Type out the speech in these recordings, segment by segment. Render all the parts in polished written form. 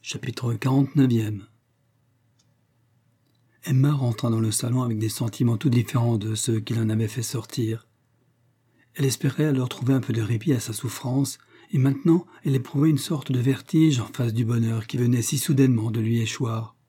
Chapitre 49e. Emma rentra dans le salon avec des sentiments tout différents de ceux qui l'en avaient fait sortir. Elle espérait alors trouver un peu de répit à sa souffrance, et maintenant elle éprouvait une sorte de vertige en face du bonheur qui venait si soudainement de lui échoir.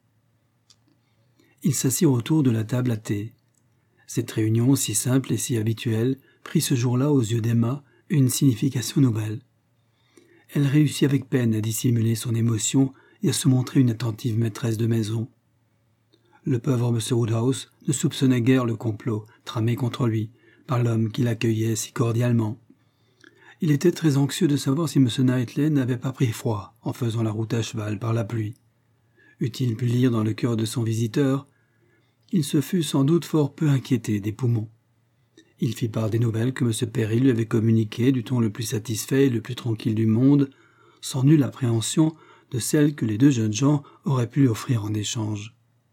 Ils s'assirent autour de la table à thé. Cette réunion, si simple et si habituelle, prit ce jour-là aux yeux d'Emma une signification nouvelle. Elle réussit avec peine à dissimuler son émotion et à se montrer une attentive maîtresse de maison. Le pauvre M. Woodhouse ne soupçonnait guère le complot tramé contre lui par l'homme qui l'accueillait si cordialement. Il était très anxieux de savoir si M. Knightley n'avait pas pris froid en faisant la route à cheval par la pluie. Eût-il pu lire dans le cœur de son visiteur, il se fût sans doute fort peu inquiété des poumons. Il fit part des nouvelles que M. Perry lui avait communiquées du ton le plus satisfait et le plus tranquille du monde, sans nulle appréhension de celles que les deux jeunes gens auraient pu lui offrir en échange.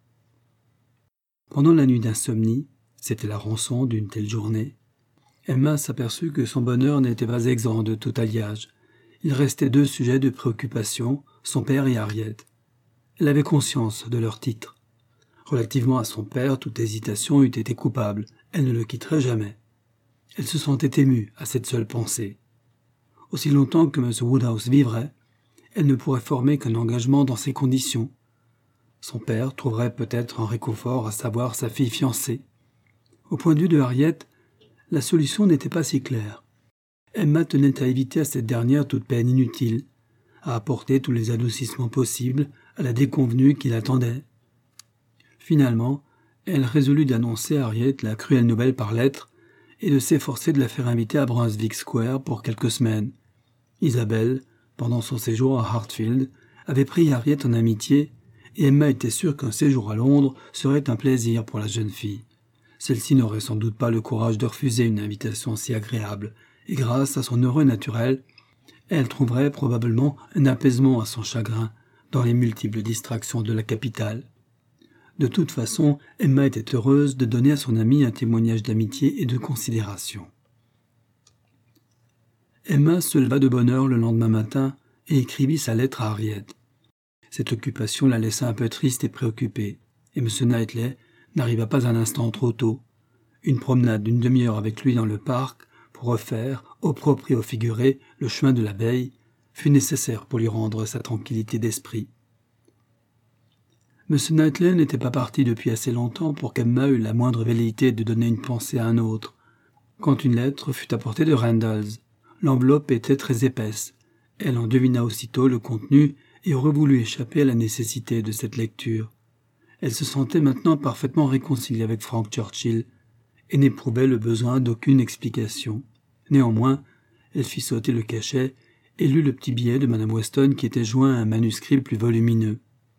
Pendant la nuit d'insomnie, c'était la rançon d'une telle journée, Emma s'aperçut que son bonheur n'était pas exempt de tout alliage. Il restait deux sujets de préoccupation, son père et Harriet. Elle avait conscience de leur titre. Relativement à son père, toute hésitation eût été coupable. Elle ne le quitterait jamais. Elle se sentait émue à cette seule pensée. Aussi longtemps que M. Woodhouse vivrait, elle ne pourrait former qu'un engagement dans ces conditions. Son père trouverait peut-être un réconfort à savoir sa fille fiancée. Au point de vue de Harriet, la solution n'était pas si claire. Emma tenait à éviter à cette dernière toute peine inutile, à apporter tous les adoucissements possibles à la déconvenue qui l'attendait. Finalement, elle résolut d'annoncer à Harriet la cruelle nouvelle par lettre et de s'efforcer de la faire inviter à Brunswick Square pour quelques semaines. Isabelle, pendant son séjour à Hartfield, avait pris Harriet en amitié et Emma était sûre qu'un séjour à Londres serait un plaisir pour la jeune fille. Celle-ci n'aurait sans doute pas le courage de refuser une invitation si agréable, et grâce à son heureux naturel, elle trouverait probablement un apaisement à son chagrin dans les multiples distractions de la capitale. De toute façon, Emma était heureuse de donner à son amie un témoignage d'amitié et de considération. Emma se leva de bonne heure le lendemain matin et écrivit sa lettre à Harriet. Cette occupation la laissa un peu triste et préoccupée, et M. Knightley n'arriva pas un instant trop tôt. Une promenade d'une demi-heure avec lui dans le parc, pour refaire, au propre et au figuré, le chemin de la veille, fut nécessaire pour lui rendre sa tranquillité d'esprit. M. Knightley n'était pas parti depuis assez longtemps pour qu'Emma eût la moindre velléité de donner une pensée à un autre. Quand une lettre fut apportée de Randalls, l'enveloppe était très épaisse. Elle en devina aussitôt le contenu et aurait voulu échapper à la nécessité de cette lecture. Elle se sentait maintenant parfaitement réconciliée avec Frank Churchill et n'éprouvait le besoin d'aucune explication. Néanmoins, elle fit sauter le cachet et lut le petit billet de Mme Weston qui était joint à un manuscrit plus volumineux.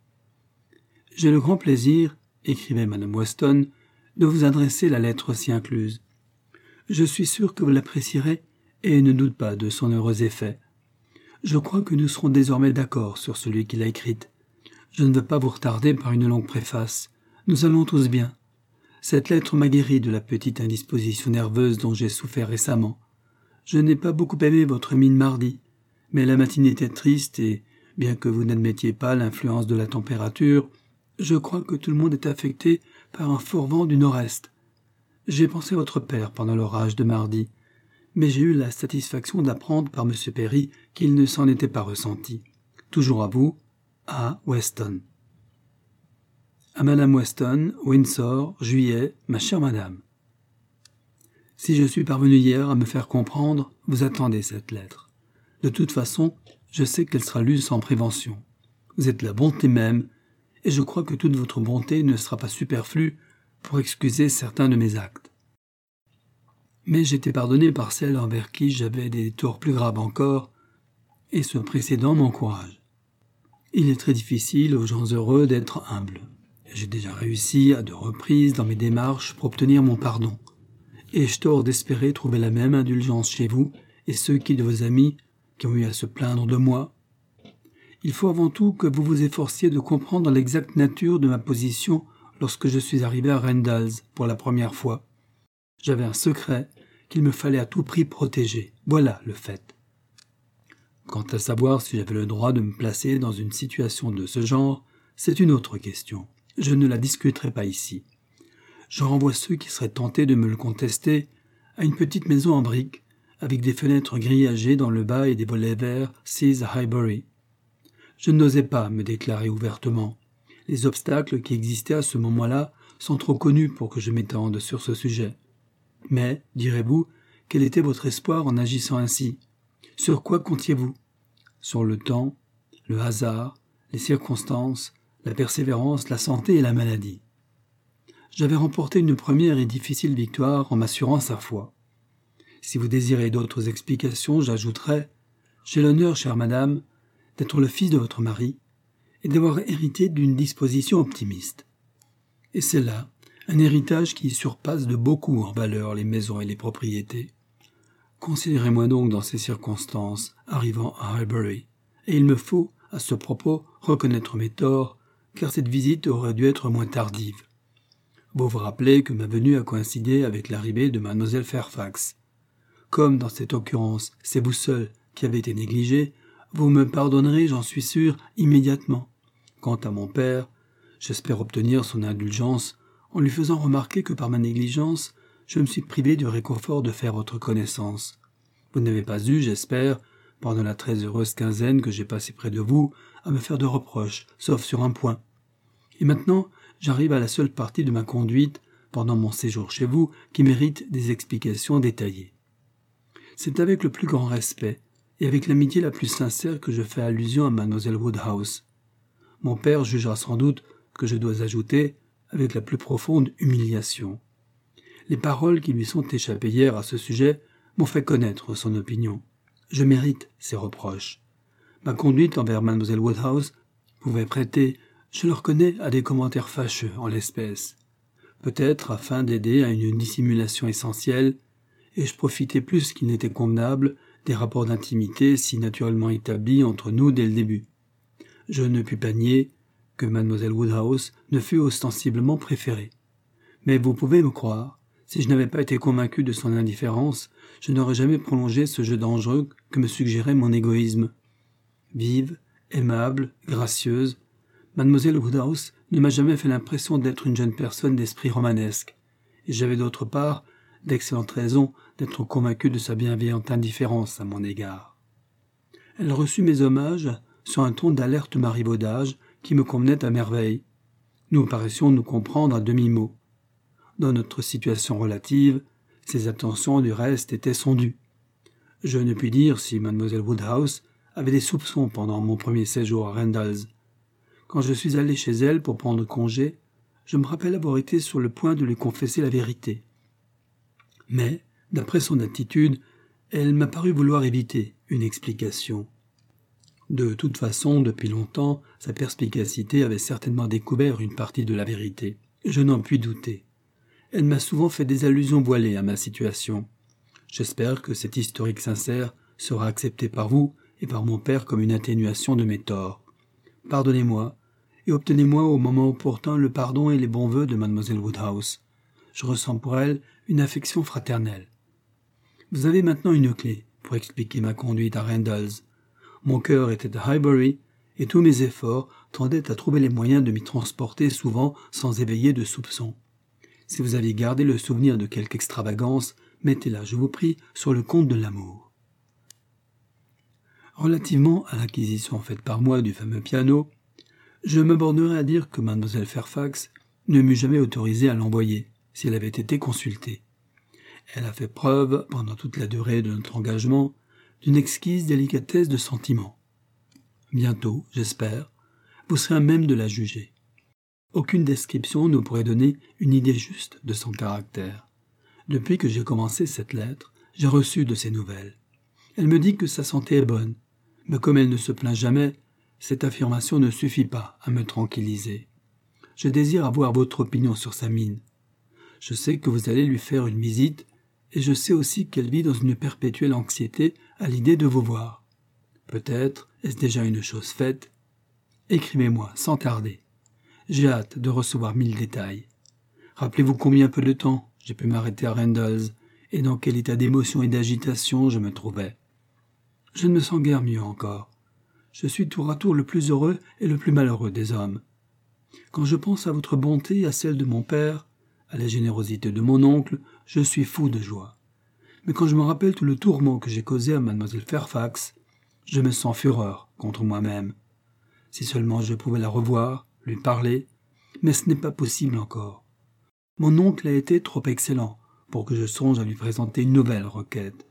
« J'ai le grand plaisir, écrivait Mme Weston, de vous adresser la lettre ci incluse. Je suis sûre que vous l'apprécierez et ne doute pas de son heureux effet. Je crois que nous serons désormais d'accord sur celui qui l'a écrite. Je ne veux pas vous retarder par une longue préface. Nous allons tous bien. Cette lettre m'a guéri de la petite indisposition nerveuse dont j'ai souffert récemment. Je n'ai pas beaucoup aimé votre mine mardi, mais la matinée était triste et, bien que vous n'admettiez pas l'influence de la température, je crois que tout le monde est affecté par un fort vent du nord-est. J'ai pensé à votre père pendant l'orage de mardi, mais j'ai eu la satisfaction d'apprendre par M. Perry qu'il ne s'en était pas ressenti. Toujours à vous, A. Weston. À Madame Weston, Windsor, juillet, ma chère madame. Si je suis parvenu hier à me faire comprendre, vous attendez cette lettre. De toute façon, je sais qu'elle sera lue sans prévention. Vous êtes la bonté même, et je crois que toute votre bonté ne sera pas superflue pour excuser certains de mes actes. Mais j'étais pardonné par celle envers qui j'avais des torts plus graves encore, et ce précédent m'encourage. Il est très difficile aux gens heureux d'être humbles. J'ai déjà réussi à 2 reprises dans mes démarches pour obtenir mon pardon. Ai-je tort d'espérer trouver la même indulgence chez vous et ceux de vos amis qui ont eu à se plaindre de moi? Il faut avant tout que vous vous efforciez de comprendre l'exacte nature de ma position lorsque je suis arrivé à Randalls pour la première fois. J'avais un secret qu'il me fallait à tout prix protéger. Voilà le fait. Quant à savoir si j'avais le droit de me placer dans une situation de ce genre, c'est une autre question. Je ne la discuterai pas ici. Je renvoie ceux qui seraient tentés de me le contester à une petite maison en briques, avec des fenêtres grillagées dans le bas et des volets verts Seas Highbury. Je n'osais pas me déclarer ouvertement. Les obstacles qui existaient à ce moment-là sont trop connus pour que je m'étende sur ce sujet. Mais, direz-vous, quel était votre espoir en agissant ainsi? Sur quoi comptiez-vous? Sur le temps, le hasard, les circonstances, la persévérance, la santé et la maladie. J'avais remporté une première et difficile victoire en m'assurant sa foi. Si vous désirez d'autres explications, j'ajouterai « J'ai l'honneur, chère madame, d'être le fils de votre mari et d'avoir hérité d'une disposition optimiste. Et c'est là un héritage qui surpasse de beaucoup en valeur les maisons et les propriétés. Considérez-moi donc dans ces circonstances, arrivant à Highbury, et il me faut, à ce propos, reconnaître mes torts, car cette visite aurait dû être moins tardive. Vous vous rappelez que ma venue a coïncidé avec l'arrivée de Mademoiselle Fairfax. Comme dans cette occurrence, c'est vous seul qui avez été négligé, vous me pardonnerez, j'en suis sûr, immédiatement. Quant à mon père, j'espère obtenir son indulgence en lui faisant remarquer que par ma négligence, je me suis privé du réconfort de faire votre connaissance. Vous n'avez pas eu, j'espère, pendant la très heureuse quinzaine que j'ai passée près de vous, à me faire de reproches, sauf sur un point. Et maintenant, j'arrive à la seule partie de ma conduite, pendant mon séjour chez vous, qui mérite des explications détaillées. C'est avec le plus grand respect, et avec l'amitié la plus sincère que je fais allusion à Mademoiselle Woodhouse. Mon père jugera sans doute que je dois ajouter, avec la plus profonde humiliation. Les paroles qui lui sont échappées hier à ce sujet m'ont fait connaître son opinion. Je mérite ses reproches. Ma conduite envers Mademoiselle Woodhouse pouvait prêter, je le reconnais, à des commentaires fâcheux en l'espèce. Peut-être afin d'aider à une dissimulation essentielle, et je profitais plus qu'il n'était convenable des rapports d'intimité si naturellement établis entre nous dès le début. Je ne puis pas nier que Mademoiselle Woodhouse ne fût ostensiblement préférée. Mais vous pouvez me croire, si je n'avais pas été convaincu de son indifférence, je n'aurais jamais prolongé ce jeu dangereux que me suggérait mon égoïsme. Vive, aimable, gracieuse, Mademoiselle Woodhouse ne m'a jamais fait l'impression d'être une jeune personne d'esprit romanesque, et j'avais d'autre part d'excellentes raisons d'être convaincu de sa bienveillante indifférence à mon égard. Elle reçut mes hommages sur un ton d'alerte marivaudage qui me convenait à merveille. Nous paraissions nous comprendre à demi-mot. Dans notre situation relative, ses attentions du reste étaient son dû. Je ne puis dire si Mademoiselle Woodhouse avait des soupçons pendant mon premier séjour à Randalls. Quand je suis allé chez elle pour prendre congé, je me rappelle avoir été sur le point de lui confesser la vérité. Mais, d'après son attitude, elle m'a paru vouloir éviter une explication. De toute façon, depuis longtemps, sa perspicacité avait certainement découvert une partie de la vérité. Je n'en puis douter. Elle m'a souvent fait des allusions voilées à ma situation. J'espère que cet historique sincère sera accepté par vous et par mon père comme une atténuation de mes torts. Pardonnez-moi, et obtenez-moi au moment opportun le pardon et les bons vœux de Mademoiselle Woodhouse. Je ressens pour elle une affection fraternelle. Vous avez maintenant une clé pour expliquer ma conduite à Randalls. Mon cœur était à Highbury, et tous mes efforts tendaient à trouver les moyens de m'y transporter souvent sans éveiller de soupçons. Si vous aviez gardé le souvenir de quelque extravagance, mettez-la, je vous prie, sur le compte de l'amour. Relativement à l'acquisition faite par moi du fameux piano, je me bornerai à dire que Mademoiselle Fairfax ne m'eût jamais autorisé à l'envoyer, si elle avait été consultée. Elle a fait preuve, pendant toute la durée de notre engagement, d'une exquise délicatesse de sentiment. Bientôt, j'espère, vous serez à même de la juger. Aucune description ne pourrait donner une idée juste de son caractère. Depuis que j'ai commencé cette lettre, j'ai reçu de ses nouvelles. Elle me dit que sa santé est bonne, mais comme elle ne se plaint jamais, cette affirmation ne suffit pas à me tranquilliser. Je désire avoir votre opinion sur sa mine. Je sais que vous allez lui faire une visite, et je sais aussi qu'elle vit dans une perpétuelle anxiété à l'idée de vous voir. Peut-être est-ce déjà une chose faite. Écrivez-moi sans tarder. J'ai hâte de recevoir 1000 détails. Rappelez-vous combien peu de temps j'ai pu m'arrêter à Randalls et dans quel état d'émotion et d'agitation je me trouvais. Je ne me sens guère mieux encore. Je suis tour à tour le plus heureux et le plus malheureux des hommes. Quand je pense à votre bonté et à celle de mon père, à la générosité de mon oncle, je suis fou de joie. Mais quand je me rappelle tout le tourment que j'ai causé à mademoiselle Fairfax, je me sens fureur contre moi-même. Si seulement je pouvais la revoir, lui parler, mais ce n'est pas possible encore. Mon oncle a été trop excellent pour que je songe à lui présenter une nouvelle requête.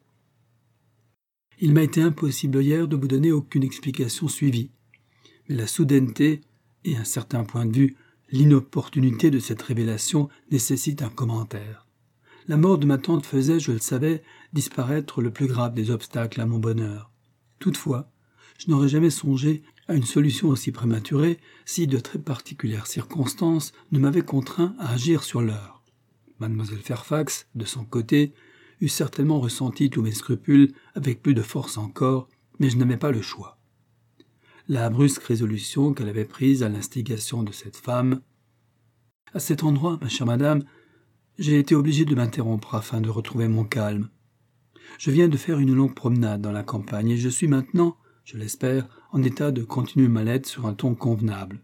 Il m'a été impossible hier de vous donner aucune explication suivie, mais la soudaineté et, à un certain point de vue, l'inopportunité de cette révélation nécessitent un commentaire. La mort de ma tante faisait, je le savais, disparaître le plus grave des obstacles à mon bonheur. Toutefois, je n'aurais jamais songé à une solution aussi prématurée si de très particulières circonstances ne m'avaient contraint à agir sur l'heure. Mademoiselle Fairfax, de son côté, eût certainement ressenti tous mes scrupules avec plus de force encore, mais je n'avais pas le choix. La brusque résolution qu'elle avait prise à l'instigation de cette femme. À cet endroit, ma chère madame, j'ai été obligé de m'interrompre afin de retrouver mon calme. Je viens de faire une longue promenade dans la campagne et je suis maintenant, je l'espère, en état de continuer ma lettre sur un ton convenable.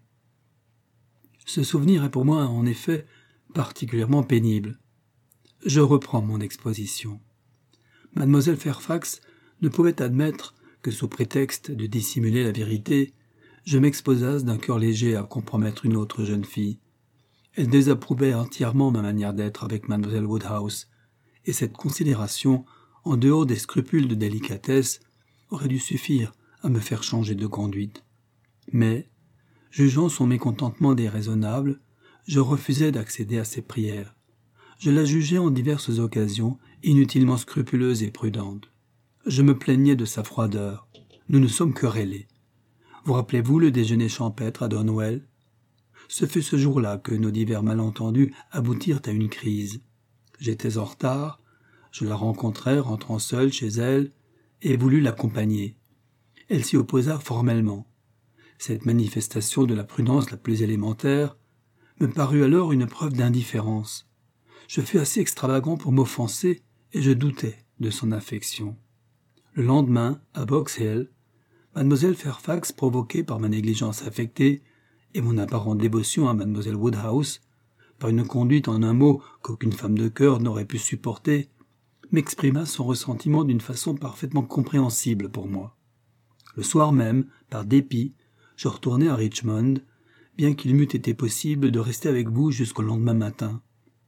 Ce souvenir est pour moi, en effet, particulièrement pénible. Je reprends mon exposition. Mademoiselle Fairfax ne pouvait admettre que, sous prétexte de dissimuler la vérité, je m'exposasse d'un cœur léger à compromettre une autre jeune fille. Elle désapprouvait entièrement ma manière d'être avec mademoiselle Woodhouse, et cette considération, en dehors des scrupules de délicatesse, aurait dû suffire à me faire changer de conduite. Mais, jugeant son mécontentement déraisonnable, je refusai d'accéder à ses prières. Je la jugeai en diverses occasions inutilement scrupuleuse et prudente. Je me plaignais de sa froideur. Nous ne sommes querellés. Vous rappelez-vous le déjeuner champêtre à Donwell ? Ce fut ce jour-là que nos divers malentendus aboutirent à une crise. J'étais en retard, je la rencontrai rentrant seule chez elle et voulus l'accompagner. Elle s'y opposa formellement. Cette manifestation de la prudence la plus élémentaire me parut alors une preuve d'indifférence. Je fus assez extravagant pour m'offenser et je doutais de son affection. Le lendemain, à Box Hill, mademoiselle Fairfax, provoquée par ma négligence affectée et mon apparente dévotion à mademoiselle Woodhouse, par une conduite en un mot qu'aucune femme de cœur n'aurait pu supporter, m'exprima son ressentiment d'une façon parfaitement compréhensible pour moi. Le soir même, par dépit, je retournai à Richmond, bien qu'il m'eût été possible de rester avec vous jusqu'au lendemain matin.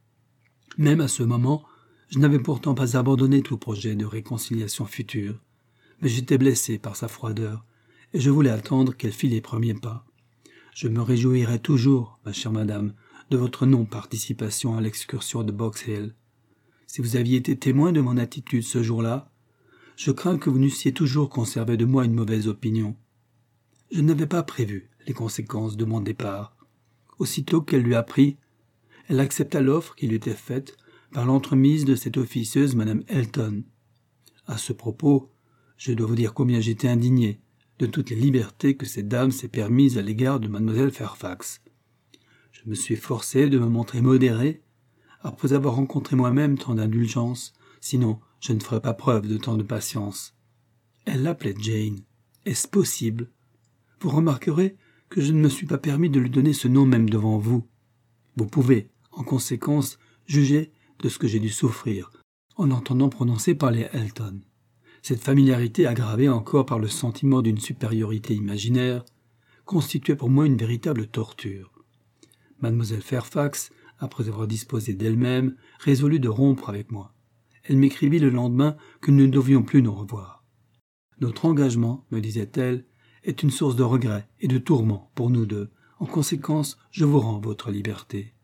Même à ce moment, je n'avais pourtant pas abandonné tout projet de réconciliation future, mais j'étais blessé par sa froideur, et je voulais attendre qu'elle fît les premiers pas. Je me réjouirai toujours, ma chère madame, de votre non-participation à l'excursion de Box Hill. Si vous aviez été témoin de mon attitude ce jour-là, je crains que vous n'eussiez toujours conservé de moi une mauvaise opinion. Je n'avais pas prévu les conséquences de mon départ. Aussitôt qu'elle lui apprit, elle accepta l'offre qui lui était faite par l'entremise de cette officieuse madame Elton. À ce propos, je dois vous dire combien j'étais indigné de toutes les libertés que cette dame s'est permises à l'égard de mademoiselle Fairfax. Je me suis forcé de me montrer modéré, après avoir rencontré moi-même tant d'indulgence, sinon je ne ferais pas preuve de tant de patience. Elle l'appelait Jane. Est-ce possible ? Vous remarquerez que je ne me suis pas permis de lui donner ce nom même devant vous. Vous pouvez, en conséquence, juger de ce que j'ai dû souffrir en entendant prononcer parler Elton. Cette familiarité aggravée encore par le sentiment d'une supériorité imaginaire constituait pour moi une véritable torture. Mademoiselle Fairfax, après avoir disposé d'elle-même, résolut de rompre avec moi. Elle m'écrivit le lendemain que nous ne devions plus nous revoir. Notre engagement, me disait-elle, est une source de regret et de tourment pour nous deux. En conséquence, je vous rends votre liberté.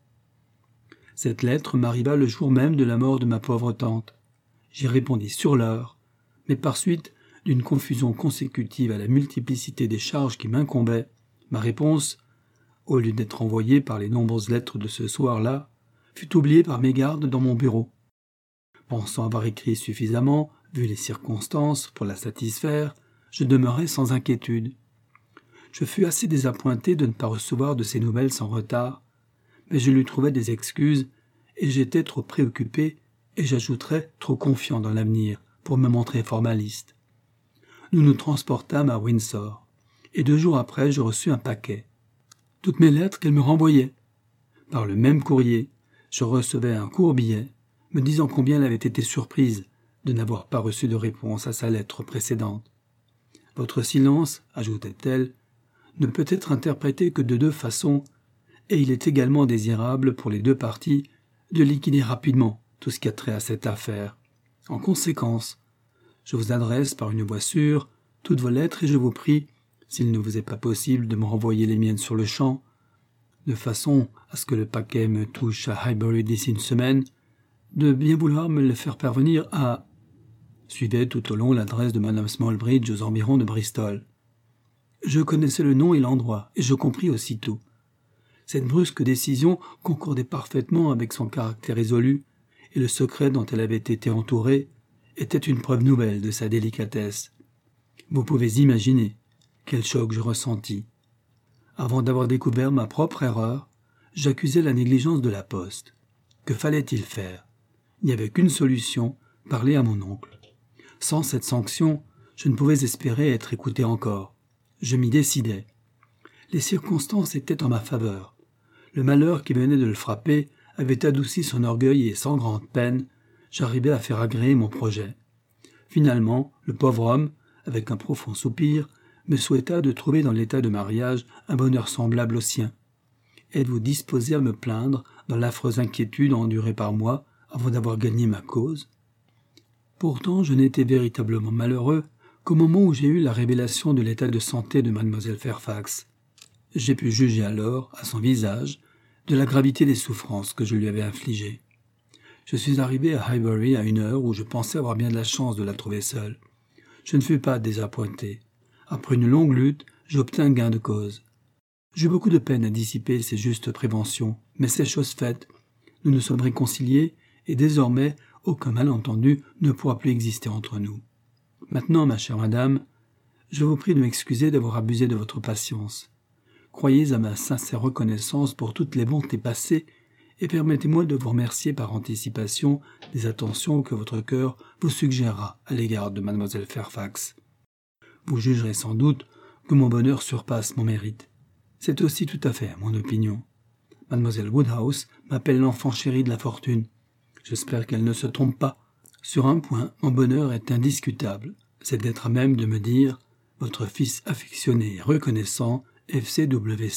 Cette lettre m'arriva le jour même de la mort de ma pauvre tante. J'y répondis sur l'heure, mais par suite d'une confusion consécutive à la multiplicité des charges qui m'incombaient, ma réponse, au lieu d'être envoyée par les nombreuses lettres de ce soir-là, fut oubliée par mégarde dans mon bureau. Pensant avoir écrit suffisamment, vu les circonstances, pour la satisfaire, je demeurai sans inquiétude. Je fus assez désappointé de ne pas recevoir de ces nouvelles sans retard, mais je lui trouvai des excuses, et j'étais trop préoccupé, et j'ajouterais trop confiant dans l'avenir, pour me montrer formaliste. nous nous transportâmes à Windsor, et 2 jours après, je reçus un paquet. Toutes mes lettres qu'elle me renvoyait. Par le même courrier, je recevais un court billet, me disant combien elle avait été surprise de n'avoir pas reçu de réponse à sa lettre précédente. « Votre silence, ajoutait-elle, ne peut être interprété que de 2 façons, et il est également désirable pour les 2 parties de liquider rapidement tout ce qui a trait à cette affaire. En conséquence, je vous adresse par une voie sûre toutes vos lettres et je vous prie, s'il ne vous est pas possible de me renvoyer les miennes sur le champ, de façon à ce que le paquet me touche à Highbury d'ici une semaine, de bien vouloir me le faire parvenir à... » Suivait tout au long l'adresse de Madame Smallbridge aux environs de Bristol. Je connaissais le nom et l'endroit, et je compris aussitôt. Cette brusque décision concordait parfaitement avec son caractère résolu, et le secret dont elle avait été entourée était une preuve nouvelle de sa délicatesse. Vous pouvez imaginer quel choc je ressentis. Avant d'avoir découvert ma propre erreur, j'accusais la négligence de la poste. Que fallait-il faire? Il n'y avait qu'une solution, parler à mon oncle. Sans cette sanction, je ne pouvais espérer être écouté encore. Je m'y décidai. Les circonstances étaient en ma faveur. Le malheur qui venait de le frapper avait adouci son orgueil et sans grande peine, j'arrivai à faire agréer mon projet. Finalement, le pauvre homme, avec un profond soupir, me souhaita de trouver dans l'état de mariage un bonheur semblable au sien. Êtes-vous disposé à me plaindre dans l'affreuse inquiétude endurée par moi avant d'avoir gagné ma cause? Pourtant, je n'étais véritablement malheureux qu'au moment où j'ai eu la révélation de l'état de santé de mademoiselle Fairfax. J'ai pu juger alors, à son visage, de la gravité des souffrances que je lui avais infligées. Je suis arrivé à Highbury à une heure où je pensais avoir bien de la chance de la trouver seule. Je ne fus pas désappointé. Après une longue lutte, j'obtins gain de cause. J'eus beaucoup de peine à dissiper ces justes préventions, mais c'est chose faite. Nous nous sommes réconciliés et désormais aucun malentendu ne pourra plus exister entre nous. Maintenant, ma chère madame, je vous prie de m'excuser d'avoir abusé de votre patience. Croyez à ma sincère reconnaissance pour toutes les bontés passées et permettez-moi de vous remercier par anticipation des attentions que votre cœur vous suggérera à l'égard de mademoiselle Fairfax. Vous jugerez sans doute que mon bonheur surpasse mon mérite. C'est aussi tout à fait mon opinion. Mademoiselle Woodhouse m'appelle l'enfant chéri de la fortune. J'espère qu'elle ne se trompe pas. Sur un point, mon bonheur est indiscutable, c'est d'être à même de me dire « Votre fils affectionné et reconnaissant, FCWC ».